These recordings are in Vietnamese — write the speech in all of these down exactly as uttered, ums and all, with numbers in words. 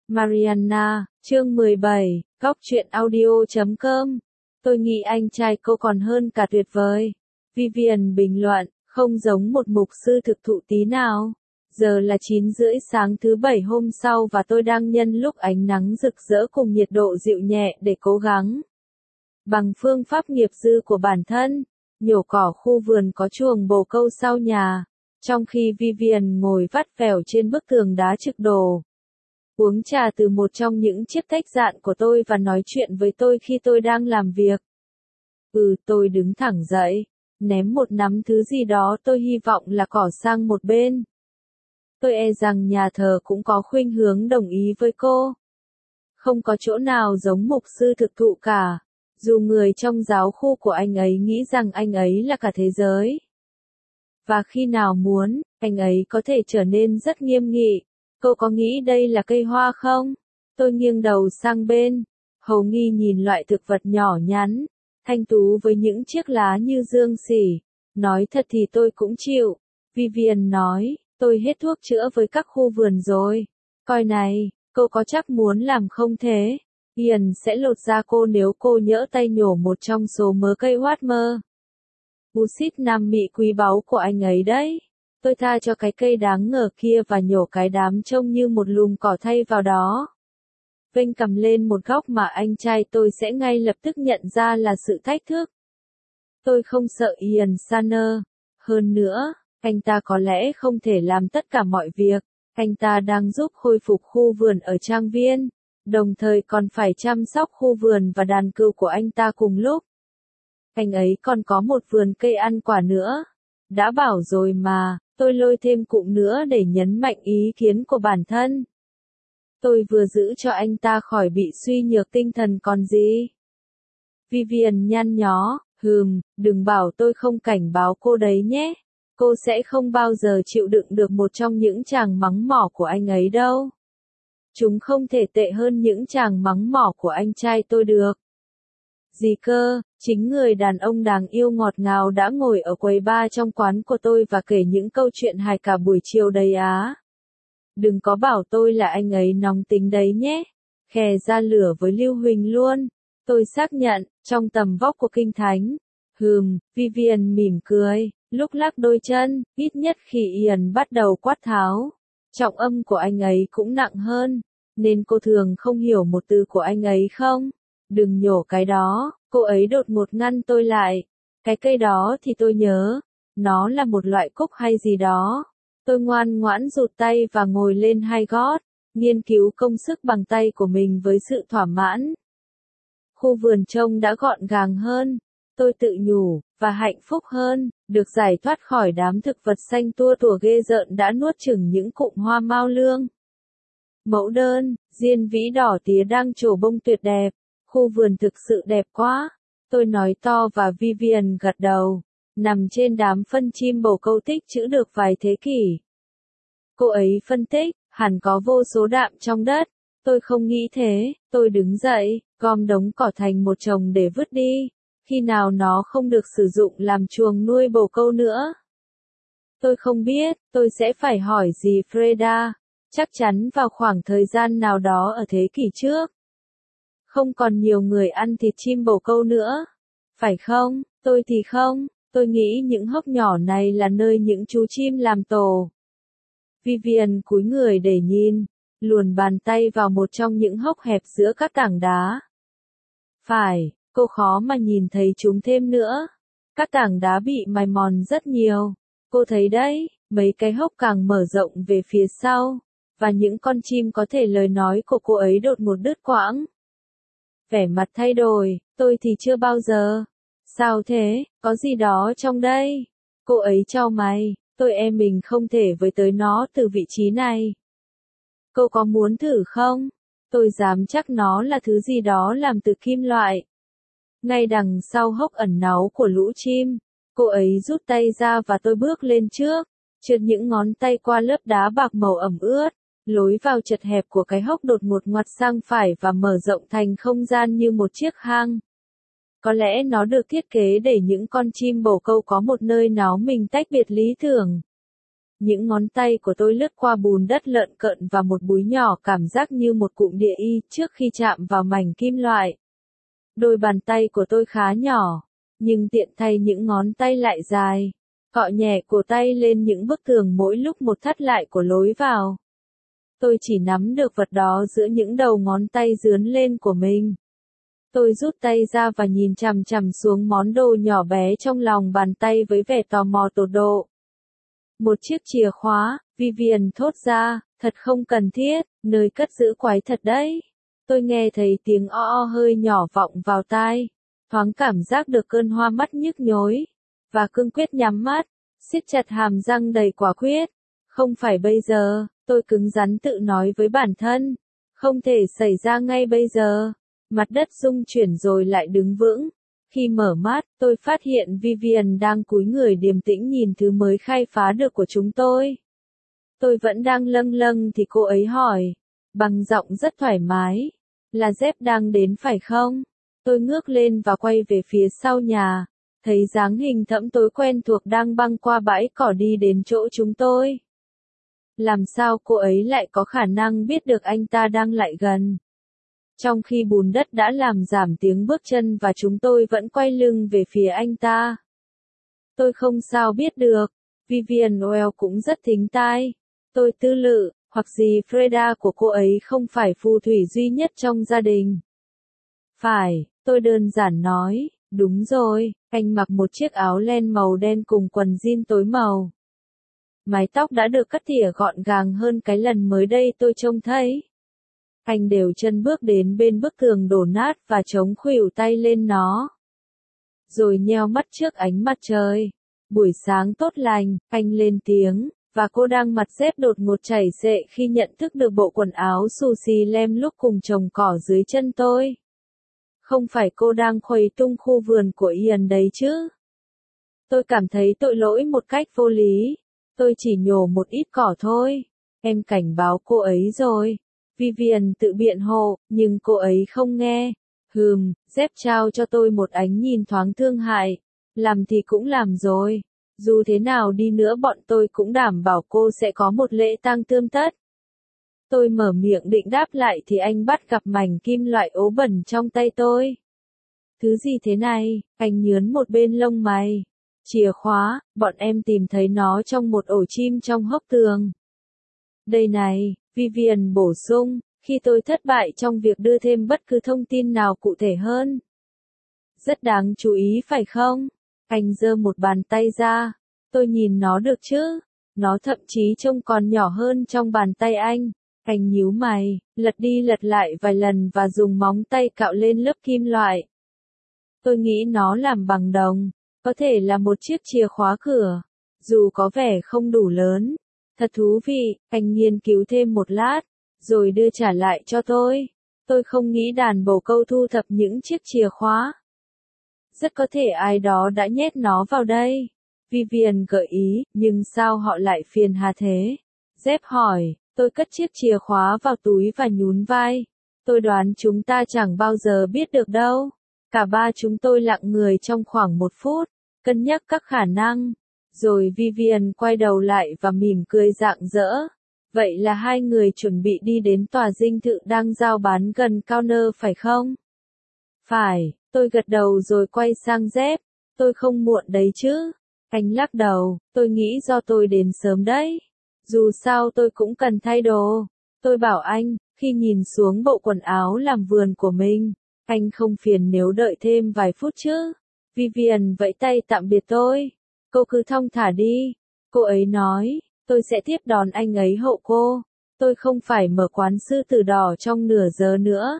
Mariana, chương mười bảy, góc truyện audio chấm com. Tôi nghĩ anh trai cô còn hơn cả tuyệt vời. Vivian bình luận, không giống một mục sư thực thụ tí nào. Giờ là chín rưỡi sáng thứ bảy hôm sau và tôi đang nhân lúc ánh nắng rực rỡ cùng nhiệt độ dịu nhẹ để cố gắng. Bằng phương pháp nghiệp dư của bản thân, nhổ cỏ khu vườn có chuồng bồ câu sau nhà, trong khi Vivian ngồi vắt vẻo trên bức tường đá trực đổ. Uống trà từ một trong những chiếc tách dạn của tôi và nói chuyện với tôi khi tôi đang làm việc. Ừ, tôi đứng thẳng dậy, ném một nắm thứ gì đó tôi hy vọng là cỏ sang một bên. Tôi e rằng nhà thờ cũng có khuynh hướng đồng ý với cô. Không có chỗ nào giống mục sư thực thụ cả, dù người trong giáo khu của anh ấy nghĩ rằng anh ấy là cả thế giới. Và khi nào muốn, anh ấy có thể trở nên rất nghiêm nghị. Cô có nghĩ đây là cây hoa không? Tôi nghiêng đầu sang bên, hầu nghi nhìn loại thực vật nhỏ nhắn, thanh tú với những chiếc lá như dương xỉ. Nói thật thì tôi cũng chịu. Vivian nói, tôi hết thuốc chữa với các khu vườn rồi. Coi này, cô có chắc muốn làm không thế? Ian sẽ lột da cô nếu cô nhỡ tay nhổ một trong số mớ cây Whatmer. Busit Nam Mỹ quý báu của anh ấy đấy. Tôi tha cho cái cây đáng ngờ kia và nhổ cái đám trông như một lùm cỏ thay vào đó. Vênh cầm lên một góc mà anh trai tôi sẽ ngay lập tức nhận ra là sự thách thức. Tôi không sợ Ian Sanner. Hơn nữa, anh ta có lẽ không thể làm tất cả mọi việc. Anh ta đang giúp khôi phục khu vườn ở trang viên, đồng thời còn phải chăm sóc khu vườn và đàn cừu của anh ta cùng lúc. Anh ấy còn có một vườn cây ăn quả nữa. Đã bảo rồi mà, tôi lôi thêm cụm nữa để nhấn mạnh ý kiến của bản thân. Tôi vừa giữ cho anh ta khỏi bị suy nhược tinh thần còn gì. Vivian nhăn nhó, hừm, đừng bảo tôi không cảnh báo cô đấy nhé. Cô sẽ không bao giờ chịu đựng được một trong những tràng mắng mỏ của anh ấy đâu. Chúng không thể tệ hơn những tràng mắng mỏ của anh trai tôi được. Gì cơ, chính người đàn ông đáng yêu ngọt ngào đã ngồi ở quầy bar trong quán của tôi và kể những câu chuyện hài cả buổi chiều đấy á. Đừng có bảo tôi là anh ấy nóng tính đấy nhé. Khè ra lửa với Lưu Huỳnh luôn. Tôi xác nhận, trong tầm vóc của kinh thánh. Hừm, Vivian mỉm cười, lúc lắc đôi chân, ít nhất khi Ian bắt đầu quát tháo. Trọng âm của anh ấy cũng nặng hơn, nên cô thường không hiểu một từ của anh ấy không? Đừng nhổ cái đó, cô ấy đột ngột ngăn tôi lại. Cái cây đó thì tôi nhớ, nó là một loại cúc hay gì đó. Tôi ngoan ngoãn rụt tay và ngồi lên hai gót, nghiên cứu công sức bằng tay của mình với sự thỏa mãn. Khu vườn trông đã gọn gàng hơn, tôi tự nhủ, và hạnh phúc hơn, được giải thoát khỏi đám thực vật xanh tua tủa ghê rợn đã nuốt chửng những cụm hoa mao lương. Mẫu đơn, diên vĩ đỏ tía đang trổ bông tuyệt đẹp. Khu vườn thực sự đẹp quá. Tôi nói to và Vivian gật đầu. Nằm trên đám phân chim bồ câu tích trữ được vài thế kỷ. Cô ấy phân tích, hẳn có vô số đạm trong đất. Tôi không nghĩ thế. Tôi đứng dậy, gom đống cỏ thành một chồng để vứt đi. Khi nào nó không được sử dụng làm chuồng nuôi bồ câu nữa? Tôi không biết, tôi sẽ phải hỏi dì Freda. Chắc chắn vào khoảng thời gian nào đó ở thế kỷ trước. Không còn nhiều người ăn thịt chim bồ câu nữa. Phải không? Tôi thì không. Tôi nghĩ những hốc nhỏ này là nơi những chú chim làm tổ. Vivian cúi người để nhìn, luồn bàn tay vào một trong những hốc hẹp giữa các tảng đá. Phải, cô khó mà nhìn thấy chúng thêm nữa. Các tảng đá bị mài mòn rất nhiều. Cô thấy đấy, mấy cái hốc càng mở rộng về phía sau. Và những con chim có thể lời nói của cô ấy đột ngột đứt quãng. Vẻ mặt thay đổi, tôi thì chưa bao giờ. Sao thế, có gì đó trong đây? Cô ấy chau mày, tôi e mình không thể với tới nó từ vị trí này. Cô có muốn thử không? Tôi dám chắc nó là thứ gì đó làm từ kim loại. Ngay đằng sau hốc ẩn náu của lũ chim, cô ấy rút tay ra và tôi bước lên trước, trượt những ngón tay qua lớp đá bạc màu ẩm ướt. Lối vào chật hẹp của cái hốc đột ngột ngoặt sang phải và mở rộng thành không gian như một chiếc hang. Có lẽ nó được thiết kế để những con chim bồ câu có một nơi náo mình tách biệt lý tưởng. Những ngón tay của tôi lướt qua bùn đất lợn cợn và một búi nhỏ cảm giác như một cụm địa y trước khi chạm vào mảnh kim loại. Đôi bàn tay của tôi khá nhỏ, nhưng tiện thay những ngón tay lại dài. Cọ nhẹ cổ tay lên những bức tường mỗi lúc một thắt lại của lối vào. Tôi chỉ nắm được vật đó giữa những đầu ngón tay dướn lên của mình. Tôi rút tay ra và nhìn chằm chằm xuống món đồ nhỏ bé trong lòng bàn tay với vẻ tò mò tột độ. Một chiếc chìa khóa, Vivian thốt ra, thật không cần thiết, nơi cất giữ quái thật đấy. Tôi nghe thấy tiếng o o hơi nhỏ vọng vào tai, thoáng cảm giác được cơn hoa mắt nhức nhối, và cương quyết nhắm mắt, siết chặt hàm răng đầy quả quyết. Không phải bây giờ, tôi cứng rắn tự nói với bản thân, không thể xảy ra ngay bây giờ. Mặt đất rung chuyển rồi lại đứng vững. Khi mở mắt, tôi phát hiện Vivian đang cúi người điềm tĩnh nhìn thứ mới khai phá được của chúng tôi. Tôi vẫn đang lâng lâng thì cô ấy hỏi, bằng giọng rất thoải mái, là Jeff đang đến phải không? Tôi ngước lên và quay về phía sau nhà, thấy dáng hình thẫm tối quen thuộc đang băng qua bãi cỏ đi đến chỗ chúng tôi. Làm sao cô ấy lại có khả năng biết được anh ta đang lại gần? Trong khi bùn đất đã làm giảm tiếng bước chân và chúng tôi vẫn quay lưng về phía anh ta. Tôi không sao biết được, Vivian Well cũng rất thính tai. Tôi tư lự, hoặc gì Freda của cô ấy không phải phù thủy duy nhất trong gia đình. Phải, tôi đơn giản nói, đúng rồi, anh mặc một chiếc áo len màu đen cùng quần jean tối màu. Mái tóc đã được cắt tỉa gọn gàng hơn cái lần mới đây tôi trông thấy. Anh đều chân bước đến bên bức tường đổ nát và chống khuỷu tay lên nó. Rồi nheo mắt trước ánh mặt trời. Buổi sáng tốt lành, anh lên tiếng, và cô đang mặt dép đột ngột chảy xệ khi nhận thức được bộ quần áo xù xì lem lúc cùng trồng cỏ dưới chân tôi. Không phải cô đang khuấy tung khu vườn của Ian đấy chứ? Tôi cảm thấy tội lỗi một cách vô lý. Tôi chỉ nhổ một ít cỏ thôi. Em cảnh báo cô ấy rồi. Vivian tự biện hộ, nhưng cô ấy không nghe. Hừm, Jeff trao cho tôi một ánh nhìn thoáng thương hại. Làm thì cũng làm rồi. Dù thế nào đi nữa bọn tôi cũng đảm bảo cô sẽ có một lễ tang tươm tất. Tôi mở miệng định đáp lại thì anh bắt gặp mảnh kim loại ố bẩn trong tay tôi. Thứ gì thế này? Anh nhướn một bên lông mày. Chìa khóa, bọn em tìm thấy nó trong một ổ chim trong hốc tường. Đây này, Vivian bổ sung, khi tôi thất bại trong việc đưa thêm bất cứ thông tin nào cụ thể hơn. Rất đáng chú ý phải không? Anh giơ một bàn tay ra. Tôi nhìn nó được chứ? Nó thậm chí trông còn nhỏ hơn trong bàn tay anh. Anh nhíu mày, lật đi lật lại vài lần và dùng móng tay cạo lên lớp kim loại. Tôi nghĩ nó làm bằng đồng. Có thể là một chiếc chìa khóa cửa. Dù có vẻ không đủ lớn. Thật thú vị, anh nghiên cứu thêm một lát, rồi đưa trả lại cho tôi. Tôi không nghĩ đàn bồ câu thu thập những chiếc chìa khóa. Rất có thể ai đó đã nhét nó vào đây. Vivian gợi ý, nhưng sao họ lại phiền hà thế? Jeff hỏi, tôi cất chiếc chìa khóa vào túi và nhún vai. Tôi đoán chúng ta chẳng bao giờ biết được đâu. Cả ba chúng tôi lặng người trong khoảng một phút, cân nhắc các khả năng. Rồi Vivian quay đầu lại và mỉm cười rạng rỡ. Vậy là hai người chuẩn bị đi đến tòa dinh thự đang giao bán gần counter phải không? Phải, tôi gật đầu rồi quay sang Jeff. Tôi không muộn đấy chứ? Anh lắc đầu, tôi nghĩ do tôi đến sớm đấy. Dù sao tôi cũng cần thay đồ. Tôi bảo anh, khi nhìn xuống bộ quần áo làm vườn của mình, anh không phiền nếu đợi thêm vài phút chứ? Vivian vẫy tay tạm biệt tôi. Cô cứ thong thả đi. Cô ấy nói, tôi sẽ tiếp đón anh ấy hộ cô. Tôi không phải mở quán sư tử đỏ trong nửa giờ nữa.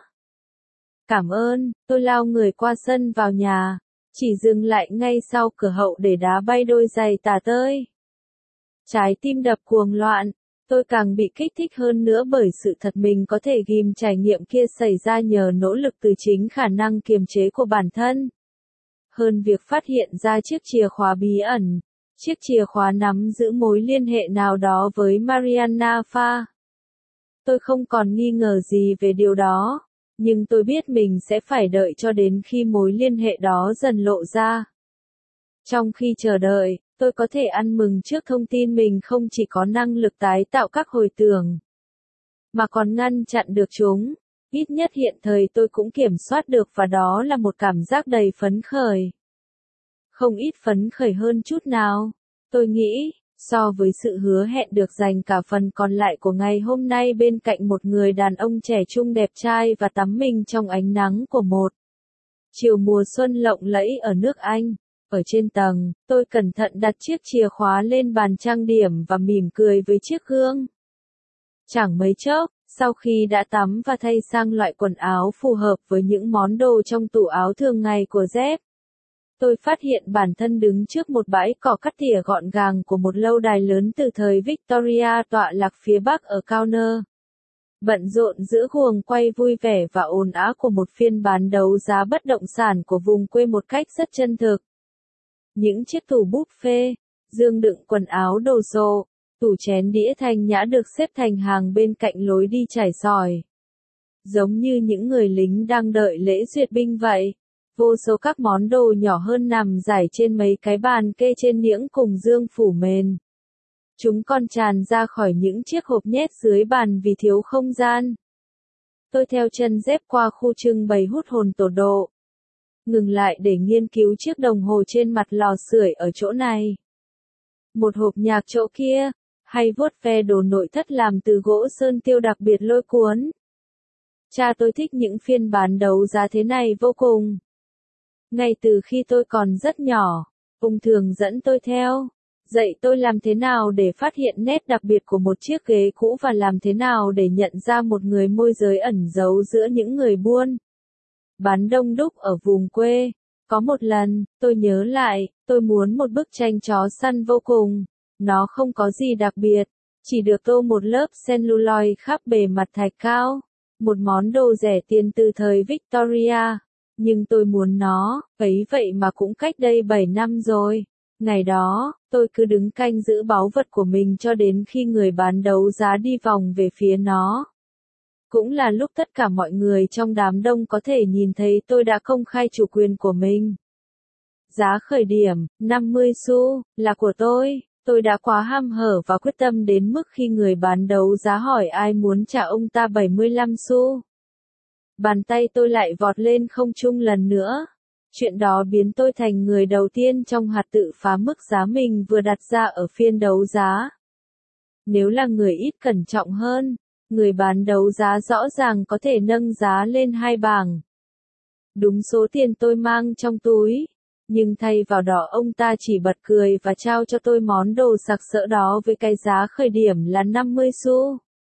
Cảm ơn, tôi lao người qua sân vào nhà. Chỉ dừng lại ngay sau cửa hậu để đá bay đôi giày tả tơi. Trái tim đập cuồng loạn. Tôi càng bị kích thích hơn nữa bởi sự thật mình có thể ghim trải nghiệm kia xảy ra nhờ nỗ lực từ chính khả năng kiềm chế của bản thân. Hơn việc phát hiện ra chiếc chìa khóa bí ẩn. Chiếc chìa khóa nắm giữ mối liên hệ nào đó với Mariana Pha. Tôi không còn nghi ngờ gì về điều đó, nhưng tôi biết mình sẽ phải đợi cho đến khi mối liên hệ đó dần lộ ra. Trong khi chờ đợi, Tôi có thể ăn mừng trước thông tin mình không chỉ có năng lực tái tạo các hồi tưởng, mà còn ngăn chặn được chúng. Ít nhất hiện thời tôi cũng kiểm soát được và đó là một cảm giác đầy phấn khởi. Không ít phấn khởi hơn chút nào. Tôi nghĩ, so với sự hứa hẹn được dành cả phần còn lại của ngày hôm nay bên cạnh một người đàn ông trẻ trung đẹp trai và tắm mình trong ánh nắng của một chiều mùa xuân lộng lẫy ở nước Anh. Ở trên tầng, tôi cẩn thận đặt chiếc chìa khóa lên bàn trang điểm và mỉm cười với chiếc gương. Chẳng mấy chốc, sau khi đã tắm và thay sang loại quần áo phù hợp với những món đồ trong tủ áo thường ngày của Jeff, tôi phát hiện bản thân đứng trước một bãi cỏ cắt tỉa gọn gàng của một lâu đài lớn từ thời Victoria tọa lạc phía bắc ở Cowner. Bận rộn giữa guồng quay vui vẻ và ồn ào của một phiên bán đấu giá bất động sản của vùng quê một cách rất chân thực. Những chiếc tủ buffet, giường đựng quần áo đồ sộ, tủ chén đĩa thanh nhã được xếp thành hàng bên cạnh lối đi trải sỏi. Giống như những người lính đang đợi lễ duyệt binh vậy. Vô số các món đồ nhỏ hơn nằm rải trên mấy cái bàn kê trên những cùng dương phủ mền. Chúng còn tràn ra khỏi những chiếc hộp nhét dưới bàn vì thiếu không gian. Tôi theo chân dép qua khu trưng bày hút hồn tổ độ. Ngừng lại để nghiên cứu chiếc đồng hồ trên mặt lò sưởi ở chỗ này. Một hộp nhạc chỗ kia, hay vuốt ve đồ nội thất làm từ gỗ sơn tiêu đặc biệt lôi cuốn. Cha tôi thích những phiên bán đấu giá thế này vô cùng. Ngay từ khi tôi còn rất nhỏ, ông thường dẫn tôi theo, dạy tôi làm thế nào để phát hiện nét đặc biệt của một chiếc ghế cũ và làm thế nào để nhận ra một người môi giới ẩn giấu giữa những người buôn bán đông đúc ở vùng quê. Có một lần, tôi nhớ lại, tôi muốn một bức tranh chó săn vô cùng. Nó không có gì đặc biệt, chỉ được tô một lớp celluloid khắp bề mặt thạch cao. Một món đồ rẻ tiền từ thời Victoria. Nhưng tôi muốn nó, ấy vậy mà cũng cách đây bảy năm rồi. Ngày đó, tôi cứ đứng canh giữ báu vật của mình cho đến khi người bán đấu giá đi vòng về phía nó. Cũng là lúc tất cả mọi người trong đám đông có thể nhìn thấy tôi đã công khai chủ quyền của mình. Giá khởi điểm, năm mươi xu, là của tôi. Tôi đã quá ham hở và quyết tâm đến mức khi người bán đấu giá hỏi ai muốn trả ông ta bảy mươi lăm xu. Bàn tay tôi lại vọt lên không trung lần nữa. Chuyện đó biến tôi thành người đầu tiên trong hạt tự phá mức giá mình vừa đặt ra ở phiên đấu giá. Nếu là người ít cẩn trọng hơn, người bán đấu giá rõ ràng có thể nâng giá lên hai bảng. Đúng số tiền tôi mang trong túi. Nhưng thay vào đó ông ta chỉ bật cười và trao cho tôi món đồ sặc sỡ đó với cái giá khởi điểm là năm mươi xu.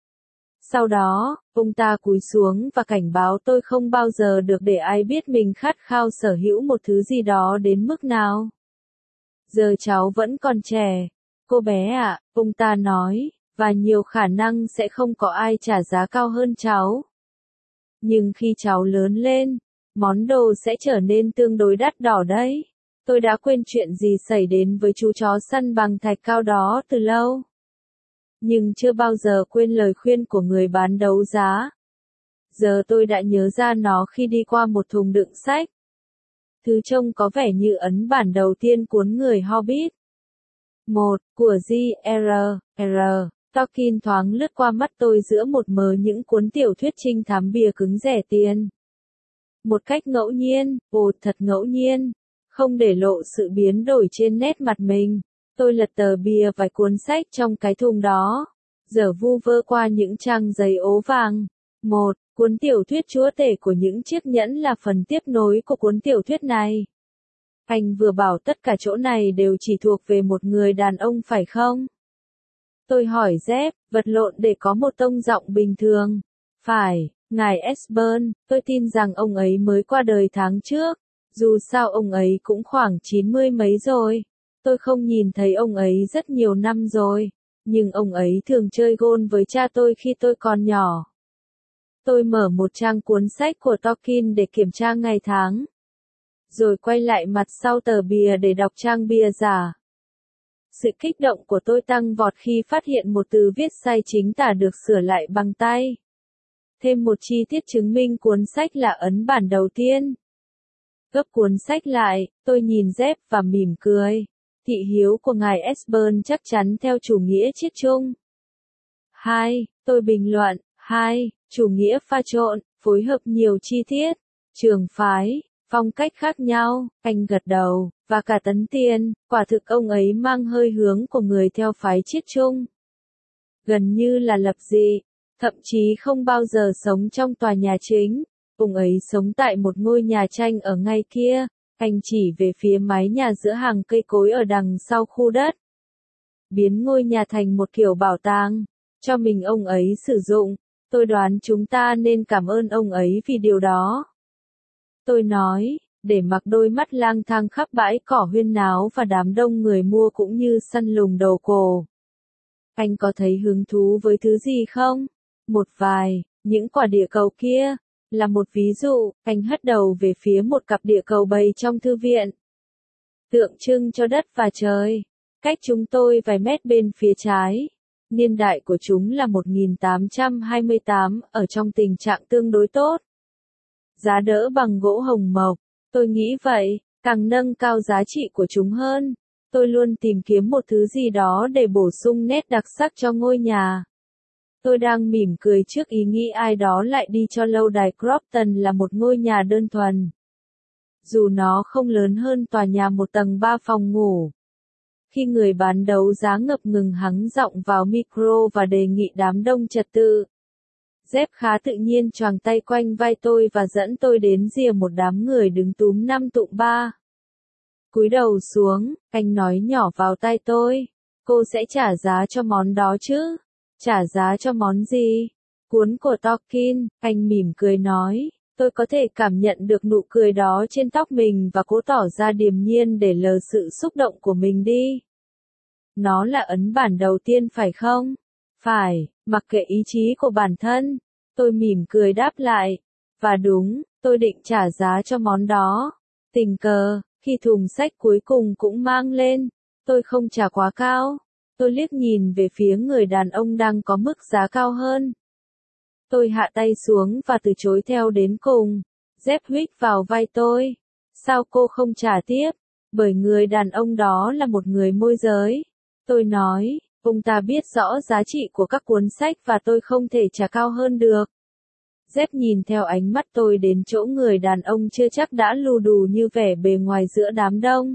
Sau đó, ông ta cúi xuống và cảnh báo tôi không bao giờ được để ai biết mình khát khao sở hữu một thứ gì đó đến mức nào. Giờ cháu vẫn còn trẻ. Cô bé ạ, ông ta nói, và nhiều khả năng sẽ không có ai trả giá cao hơn cháu. Nhưng khi cháu lớn lên, món đồ sẽ trở nên tương đối đắt đỏ đấy. Tôi đã quên chuyện gì xảy đến với chú chó săn bằng thạch cao đó từ lâu. Nhưng chưa bao giờ quên lời khuyên của người bán đấu giá. Giờ tôi đã nhớ ra nó khi đi qua một thùng đựng sách. Thứ trông có vẻ như ấn bản đầu tiên cuốn người Hobbit. một. Của J R R Tolkien thoáng lướt qua mắt tôi giữa một mớ những cuốn tiểu thuyết trinh thám bìa cứng rẻ tiền. Một cách ngẫu nhiên, ồ thật ngẫu nhiên, không để lộ sự biến đổi trên nét mặt mình. Tôi lật tờ bìa vài cuốn sách trong cái thùng đó, giờ vu vơ qua những trang giấy ố vàng. Một, cuốn tiểu thuyết chúa tể của những chiếc nhẫn là phần tiếp nối của cuốn tiểu thuyết này. Anh vừa bảo tất cả chỗ này đều chỉ thuộc về một người đàn ông phải không? Tôi hỏi Jeff, vật lộn để có một tông giọng bình thường. Phải, ngài Esbern, tôi tin rằng ông ấy mới qua đời tháng trước. Dù sao ông ấy cũng khoảng chín mươi mấy rồi. Tôi không nhìn thấy ông ấy rất nhiều năm rồi. Nhưng ông ấy thường chơi gôn với cha tôi khi tôi còn nhỏ. Tôi mở một trang cuốn sách của Tolkien để kiểm tra ngày tháng. Rồi quay lại mặt sau tờ bìa để đọc trang bìa giả. Sự kích động của tôi tăng vọt khi phát hiện một từ viết sai chính tả được sửa lại bằng tay. Thêm một chi tiết chứng minh cuốn sách là ấn bản đầu tiên. Gấp cuốn sách lại, tôi nhìn Jeff và mỉm cười. Thị hiếu của ngài Esbern chắc chắn theo chủ nghĩa chiết chung. hai. Tôi bình luận. hai. Chủ nghĩa pha trộn, phối hợp nhiều chi tiết, trường phái, phong cách khác nhau, anh gật đầu, và cả Tấn Tiên, quả thực ông ấy mang hơi hướng của người theo phái chiết chung. Gần như là lập dị, thậm chí không bao giờ sống trong tòa nhà chính, ông ấy sống tại một ngôi nhà tranh ở ngay kia, anh chỉ về phía mái nhà giữa hàng cây cối ở đằng sau khu đất. Biến ngôi nhà thành một kiểu bảo tàng, cho mình ông ấy sử dụng, tôi đoán chúng ta nên cảm ơn ông ấy vì điều đó. Tôi nói, để mặc đôi mắt lang thang khắp bãi cỏ huyên náo và đám đông người mua cũng như săn lùng đầu cổ. Anh có thấy hứng thú với thứ gì không? Một vài, những quả địa cầu kia, là một ví dụ, anh hất đầu về phía một cặp địa cầu bày trong thư viện. Tượng trưng cho đất và trời, cách chúng tôi vài mét bên phía trái. Niên đại của chúng là một nghìn tám trăm hai mươi tám, ở trong tình trạng tương đối tốt. Giá đỡ bằng gỗ hồng mộc, tôi nghĩ vậy, càng nâng cao giá trị của chúng hơn. Tôi luôn tìm kiếm một thứ gì đó để bổ sung nét đặc sắc cho ngôi nhà. Tôi đang mỉm cười trước ý nghĩ ai đó lại đi cho lâu đài Crofton là một ngôi nhà đơn thuần. Dù nó không lớn hơn tòa nhà một tầng ba phòng ngủ. Khi người bán đấu giá ngập ngừng hắng giọng vào micro và đề nghị đám đông trật tự. Dép khá tự nhiên choàng tay quanh vai tôi và dẫn tôi đến rìa một đám người đứng túm năm tụm ba. Cúi đầu xuống, anh nói nhỏ vào tai tôi. Cô sẽ trả giá cho món đó chứ? Trả giá cho món gì? Cuốn của Tolkien, anh mỉm cười nói. Tôi có thể cảm nhận được nụ cười đó trên tóc mình và cố tỏ ra điềm nhiên để lờ sự xúc động của mình đi. Nó là ấn bản đầu tiên phải không? Phải, mặc kệ ý chí của bản thân. Tôi mỉm cười đáp lại. Và đúng, tôi định trả giá cho món đó. Tình cờ, khi thùng sách cuối cùng cũng mang lên, tôi không trả quá cao. Tôi liếc nhìn về phía người đàn ông đang có mức giá cao hơn. Tôi hạ tay xuống và từ chối theo đến cùng. Dép huých vào vai tôi. Sao cô không trả tiếp? Bởi người đàn ông đó là một người môi giới. Tôi nói, ông ta biết rõ giá trị của các cuốn sách và tôi không thể trả cao hơn được. Dép nhìn theo ánh mắt tôi đến chỗ người đàn ông chưa chắc đã lù đù như vẻ bề ngoài giữa đám đông.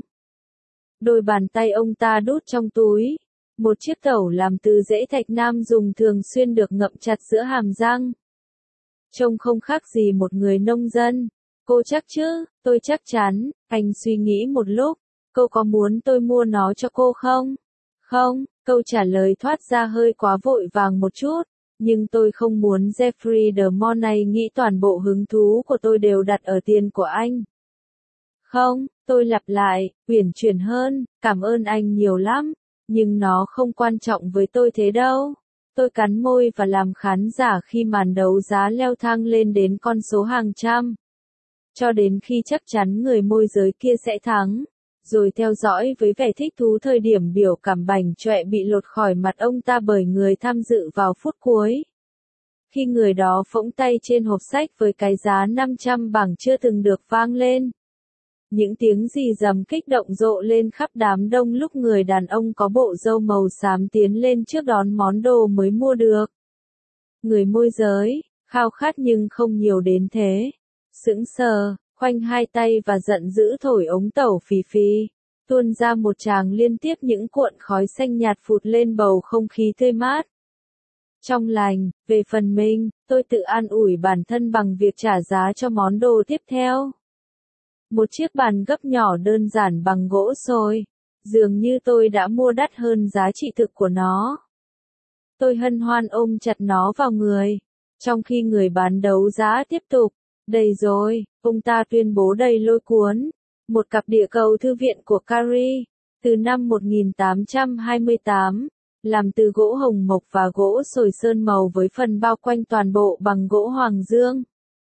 Đôi bàn tay ông ta đút trong túi. Một chiếc tẩu làm từ rễ thạch nam dùng thường xuyên được ngậm chặt giữa hàm răng. Trông không khác gì một người nông dân. Cô chắc chứ? Tôi chắc chắn. Anh suy nghĩ một lúc. Cô có muốn tôi mua nó cho cô không? Không, câu trả lời thoát ra hơi quá vội vàng một chút. Nhưng tôi không muốn Jeffrey de Mornay nghĩ toàn bộ hứng thú của tôi đều đặt ở tiền của anh. Không, tôi lặp lại, uyển chuyển hơn, cảm ơn anh nhiều lắm. Nhưng nó không quan trọng với tôi thế đâu. Tôi cắn môi và làm khán giả khi màn đấu giá leo thang lên đến con số hàng trăm. Cho đến khi chắc chắn người môi giới kia sẽ thắng. Rồi theo dõi với vẻ thích thú thời điểm biểu cảm bảnh chọe bị lột khỏi mặt ông ta bởi người tham dự vào phút cuối. Khi người đó phỗng tay trên hộp sách với cái giá năm trăm bảng chưa từng được vang lên. Những tiếng rì rầm kích động rộ lên khắp đám đông lúc người đàn ông có bộ râu màu xám tiến lên trước đón món đồ mới mua được. Người môi giới, khao khát nhưng không nhiều đến thế. Sững sờ, khoanh hai tay và giận dữ thổi ống tẩu phì phì. Tuôn ra một tràng liên tiếp những cuộn khói xanh nhạt phụt lên bầu không khí tươi mát. Trong lành, về phần mình, tôi tự an ủi bản thân bằng việc trả giá cho món đồ tiếp theo. Một chiếc bàn gấp nhỏ đơn giản bằng gỗ sồi. Dường như tôi đã mua đắt hơn giá trị thực của nó. Tôi hân hoan ôm chặt nó vào người. Trong khi người bán đấu giá tiếp tục. Đây rồi, ông ta tuyên bố đầy lôi cuốn. Một cặp địa cầu thư viện của Carrie. Từ năm một nghìn tám trăm hai mươi tám. Làm từ gỗ hồng mộc và gỗ sồi sơn màu với phần bao quanh toàn bộ bằng gỗ hoàng dương.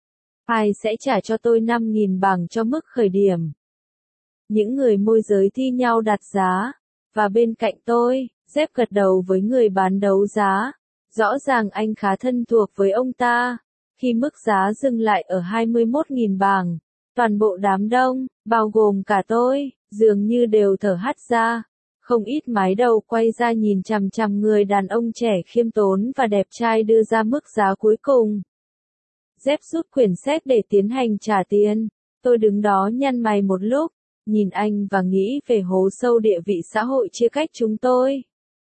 Ai sẽ trả cho tôi năm nghìn bảng cho mức khởi điểm? Những người môi giới thi nhau đặt giá. Và bên cạnh tôi, Dép gật đầu với người bán đấu giá. Rõ ràng anh khá thân thuộc với ông ta. Khi mức giá dừng lại ở hai mươi mốt nghìn bảng, toàn bộ đám đông, bao gồm cả tôi, dường như đều thở hắt ra. Không ít mái đầu quay ra nhìn chằm chằm người đàn ông trẻ khiêm tốn và đẹp trai đưa ra mức giá cuối cùng. Dép rút quyển sách để tiến hành trả tiền. Tôi đứng đó nhăn mày một lúc, nhìn anh và nghĩ về hố sâu địa vị xã hội chia cách chúng tôi.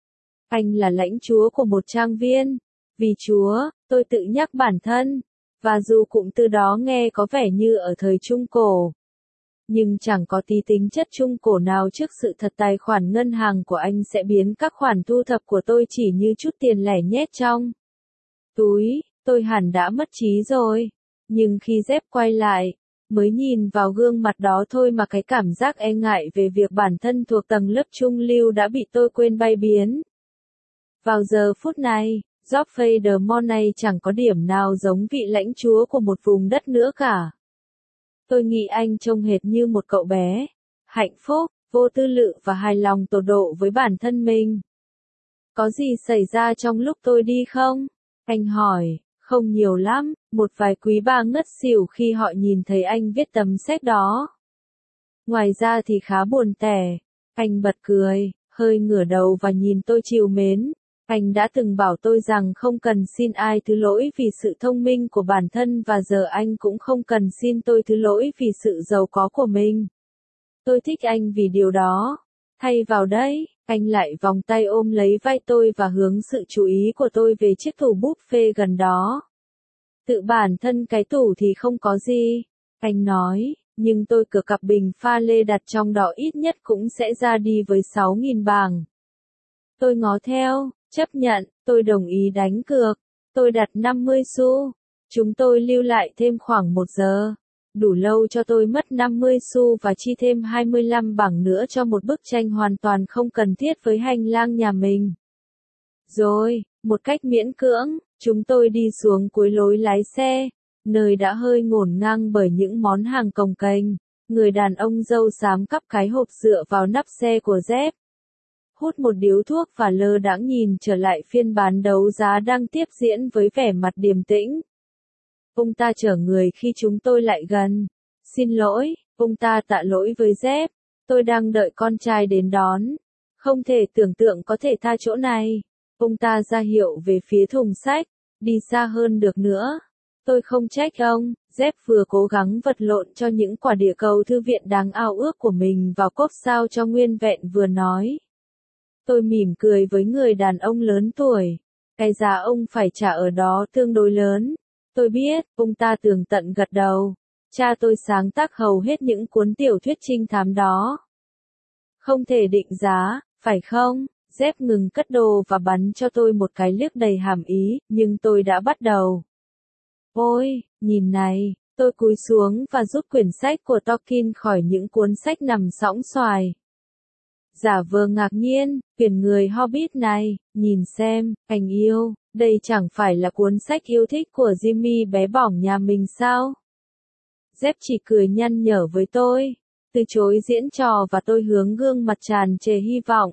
Anh là lãnh chúa của một trang viên. Vì chúa, tôi tự nhắc bản thân. Và dù cụm từ đó nghe có vẻ như ở thời Trung Cổ, nhưng chẳng có tí tính chất Trung Cổ nào trước sự thật tài khoản ngân hàng của anh sẽ biến các khoản thu thập của tôi chỉ như chút tiền lẻ nhét trong túi. Tôi hẳn đã mất trí rồi. Nhưng khi dép quay lại, mới nhìn vào gương mặt đó thôi mà cái cảm giác e ngại về việc bản thân thuộc tầng lớp trung lưu đã bị tôi quên bay biến. Vào giờ phút này, Geoffrey de Mornay chẳng có điểm nào giống vị lãnh chúa của một vùng đất nữa cả. Tôi nghĩ anh trông hệt như một cậu bé, hạnh phúc, vô tư lự và hài lòng tột độ với bản thân mình. Có gì xảy ra trong lúc tôi đi không? Anh hỏi. Không nhiều lắm, một vài quý bà ngất xỉu khi họ nhìn thấy anh viết tấm séc đó. Ngoài ra thì khá buồn tẻ. Anh bật cười, hơi ngửa đầu và nhìn tôi trìu mến. Anh đã từng bảo tôi rằng không cần xin ai thứ lỗi vì sự thông minh của bản thân và giờ anh cũng không cần xin tôi thứ lỗi vì sự giàu có của mình. Tôi thích anh vì điều đó. Thay vào đấy, anh lại vòng tay ôm lấy vai tôi và hướng sự chú ý của tôi về chiếc tủ buffet gần đó. Tự bản thân cái tủ thì không có gì, anh nói, nhưng tôi cửa cặp bình pha lê đặt trong đó ít nhất cũng sẽ ra đi với sáu nghìn bảng. Tôi ngó theo, chấp nhận, tôi đồng ý đánh cược. Tôi đặt năm mươi xu. Chúng tôi lưu lại thêm khoảng một giờ. Đủ lâu cho tôi mất năm mươi xu và chi thêm hai mươi lăm bảng nữa cho một bức tranh hoàn toàn không cần thiết với hành lang nhà mình. Rồi, một cách miễn cưỡng, chúng tôi đi xuống cuối lối lái xe, nơi đã hơi ngổn ngang bởi những món hàng cồng kềnh. Người đàn ông râu xám cắp cái hộp dựa vào nắp xe của dép, hút một điếu thuốc và lơ đãng nhìn trở lại phiên bán đấu giá đang tiếp diễn với vẻ mặt điềm tĩnh. Ông ta chở người khi chúng tôi lại gần. Xin lỗi, ông ta tạ lỗi với dép. Tôi đang đợi con trai đến đón. Không thể tưởng tượng có thể tha chỗ này. Ông ta ra hiệu về phía thùng sách. Đi xa hơn được nữa. Tôi không trách ông. Dép vừa cố gắng vật lộn cho những quả địa cầu thư viện đáng ao ước của mình vào cốp sao cho nguyên vẹn vừa nói. Tôi mỉm cười với người đàn ông lớn tuổi. Cái giá ông phải trả ở đó tương đối lớn. Tôi biết, ông ta tường tận gật đầu. Cha tôi sáng tác hầu hết những cuốn tiểu thuyết trinh thám đó. Không thể định giá, phải không? Dép ngừng cất đồ và bắn cho tôi một cái liếc đầy hàm ý, nhưng tôi đã bắt đầu. Ôi, nhìn này, tôi cúi xuống và rút quyển sách của Tolkien khỏi những cuốn sách nằm sõng xoài. Giả vờ ngạc nhiên, quyển người Hobbit này, nhìn xem, anh yêu, đây chẳng phải là cuốn sách yêu thích của Jimmy bé bỏng nhà mình sao? Dép chỉ cười nhăn nhở với tôi, từ chối diễn trò và tôi hướng gương mặt tràn trề hy vọng.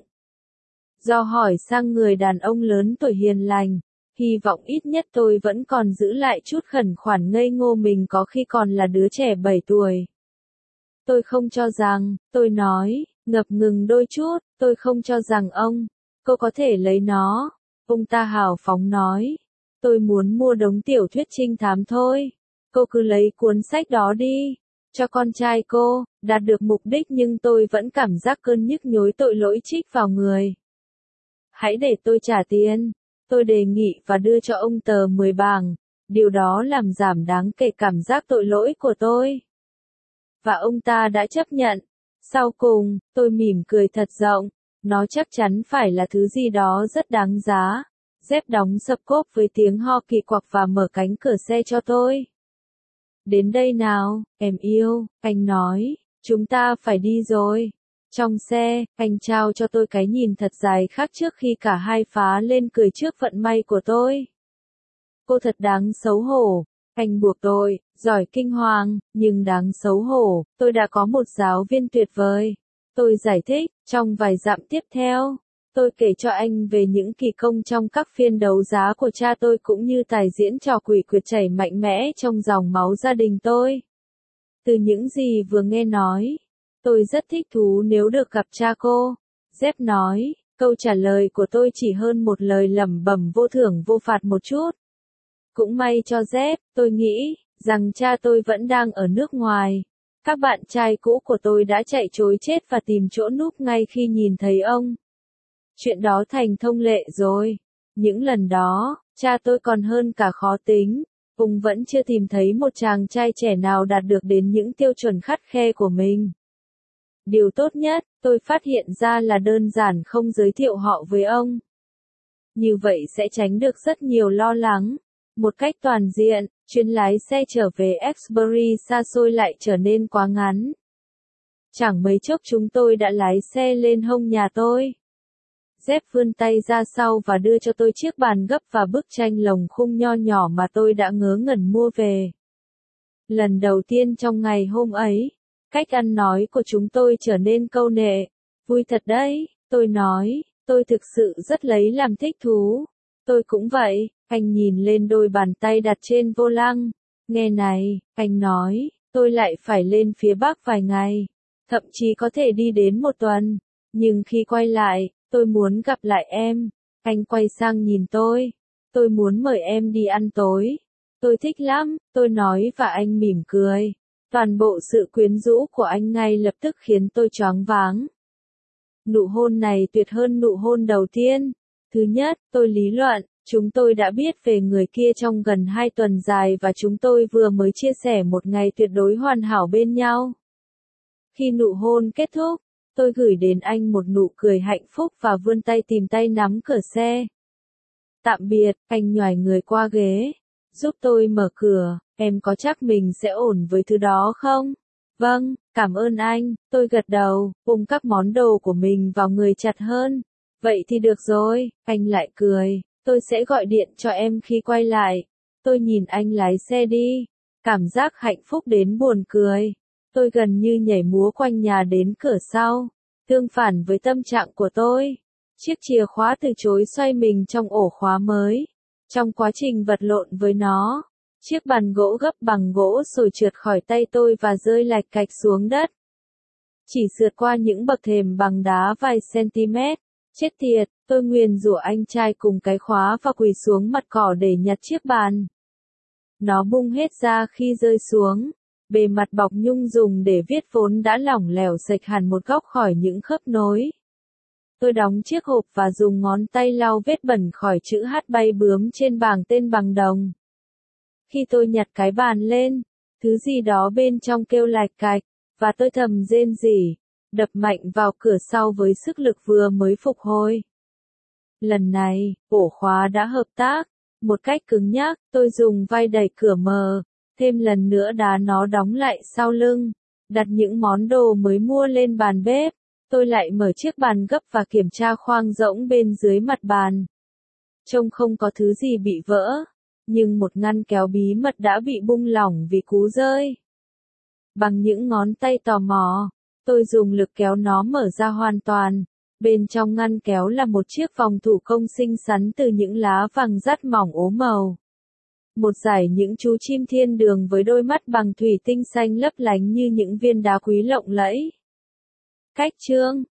Do hỏi sang người đàn ông lớn tuổi hiền lành, hy vọng ít nhất tôi vẫn còn giữ lại chút khẩn khoản ngây ngô mình có khi còn là đứa trẻ bảy tuổi. Tôi không cho rằng, tôi nói, ngập ngừng đôi chút, tôi không cho rằng ông, cô có thể lấy nó. Ông ta hào phóng nói, tôi muốn mua đống tiểu thuyết trinh thám thôi. Cô cứ lấy cuốn sách đó đi, cho con trai cô, đạt được mục đích nhưng tôi vẫn cảm giác cơn nhức nhối tội lỗi trích vào người. Hãy để tôi trả tiền, tôi đề nghị và đưa cho ông tờ mười bảng, điều đó làm giảm đáng kể cảm giác tội lỗi của tôi. Và ông ta đã chấp nhận. Sau cùng, tôi mỉm cười thật rộng, nó chắc chắn phải là thứ gì đó rất đáng giá. Dép đóng sập cốp với tiếng ho kỳ quặc và mở cánh cửa xe cho tôi. Đến đây nào, em yêu, anh nói, chúng ta phải đi rồi. Trong xe, anh trao cho tôi cái nhìn thật dài khác trước khi cả hai phá lên cười trước vận may của tôi. Cô thật đáng xấu hổ. Anh buộc tôi, giỏi kinh hoàng, nhưng đáng xấu hổ, tôi đã có một giáo viên tuyệt vời. Tôi giải thích, trong vài dặm tiếp theo, tôi kể cho anh về những kỳ công trong các phiên đấu giá của cha tôi cũng như tài diễn trò quỷ quyệt chảy mạnh mẽ trong dòng máu gia đình tôi. Từ những gì vừa nghe nói, Tôi rất thích thú nếu được gặp cha cô. Jeff nói, câu trả lời của tôi chỉ hơn một lời lẩm bẩm vô thưởng vô phạt một chút. Cũng may cho Jeff, tôi nghĩ, rằng cha tôi vẫn đang ở nước ngoài. Các bạn trai cũ của tôi đã chạy trối chết và tìm chỗ núp ngay khi nhìn thấy ông. Chuyện đó thành thông lệ rồi. Những lần đó, cha tôi còn hơn cả khó tính. Ông vẫn chưa tìm thấy một chàng trai trẻ nào đạt được đến những tiêu chuẩn khắt khe của mình. Điều tốt nhất, tôi phát hiện ra là đơn giản không giới thiệu họ với ông. Như vậy sẽ tránh được rất nhiều lo lắng. Một cách toàn diện, chuyến lái xe trở về Exbury xa xôi lại trở nên quá ngắn. Chẳng mấy chốc chúng tôi đã lái xe lên hông nhà tôi. Jeff vươn tay ra sau và đưa cho tôi chiếc bàn gấp và bức tranh lồng khung nho nhỏ mà tôi đã ngớ ngẩn mua về. Lần đầu tiên trong ngày hôm ấy, cách ăn nói của chúng tôi trở nên câu nệ. Vui thật đấy, tôi nói, tôi thực sự rất lấy làm thích thú. Tôi cũng vậy, anh nhìn lên đôi bàn tay đặt trên vô lăng. Nghe này, anh nói, tôi lại phải lên phía Bắc vài ngày. Thậm chí có thể đi đến một tuần. Nhưng khi quay lại, tôi muốn gặp lại em. Anh quay sang nhìn tôi. Tôi muốn mời em đi ăn tối. Tôi thích lắm, tôi nói và anh mỉm cười. Toàn bộ sự quyến rũ của anh ngay lập tức khiến tôi choáng váng. Nụ hôn này tuyệt hơn nụ hôn đầu tiên. Thứ nhất, tôi lý luận, chúng tôi đã biết về người kia trong gần hai tuần dài và chúng tôi vừa mới chia sẻ một ngày tuyệt đối hoàn hảo bên nhau. Khi nụ hôn kết thúc, tôi gửi đến anh một nụ cười hạnh phúc và vươn tay tìm tay nắm cửa xe. Tạm biệt, anh nhoài người qua ghế. Giúp tôi mở cửa, em có chắc mình sẽ ổn với thứ đó không? Vâng, cảm ơn anh, tôi gật đầu, ôm các món đồ của mình vào người chặt hơn. Vậy thì được rồi, anh lại cười, tôi sẽ gọi điện cho em khi quay lại. Tôi nhìn anh lái xe đi, cảm giác hạnh phúc đến buồn cười. Tôi gần như nhảy múa quanh nhà đến cửa sau, tương phản với tâm trạng của tôi. Chiếc chìa khóa từ chối xoay mình trong ổ khóa mới. Trong quá trình vật lộn với nó, chiếc bàn gỗ gấp bằng gỗ sồi trượt khỏi tay tôi và rơi lạch cạch xuống đất. Chỉ sượt qua những bậc thềm bằng đá vài cm. Chết tiệt, tôi nguyền rủa anh trai cùng cái khóa và quỳ xuống mặt cỏ để nhặt chiếc bàn. Nó bung hết ra khi rơi xuống. Bề mặt bọc nhung dùng để viết vốn đã lỏng lẻo sạch hẳn một góc khỏi những khớp nối. Tôi đóng chiếc hộp và dùng ngón tay lau vết bẩn khỏi chữ H bay bướm trên bảng tên bằng đồng. Khi tôi nhặt cái bàn lên, thứ gì đó bên trong kêu lạch cạch, và tôi thầm rên rỉ, đập mạnh vào cửa sau với sức lực vừa mới phục hồi. Lần này, ổ khóa đã hợp tác. Một cách cứng nhắc, tôi dùng vai đẩy cửa mở, thêm lần nữa đá nó đóng lại sau lưng, đặt những món đồ mới mua lên bàn bếp. Tôi lại mở chiếc bàn gấp và kiểm tra khoang rỗng bên dưới mặt bàn. Trông không có thứ gì bị vỡ, nhưng một ngăn kéo bí mật đã bị bung lỏng vì cú rơi. Bằng những ngón tay tò mò, tôi dùng lực kéo nó mở ra hoàn toàn. Bên trong ngăn kéo là một chiếc vòng thủ công xinh xắn từ những lá vàng rắt mỏng ố màu. Một dải những chú chim thiên đường với đôi mắt bằng thủy tinh xanh lấp lánh như những viên đá quý lộng lẫy. Cách chương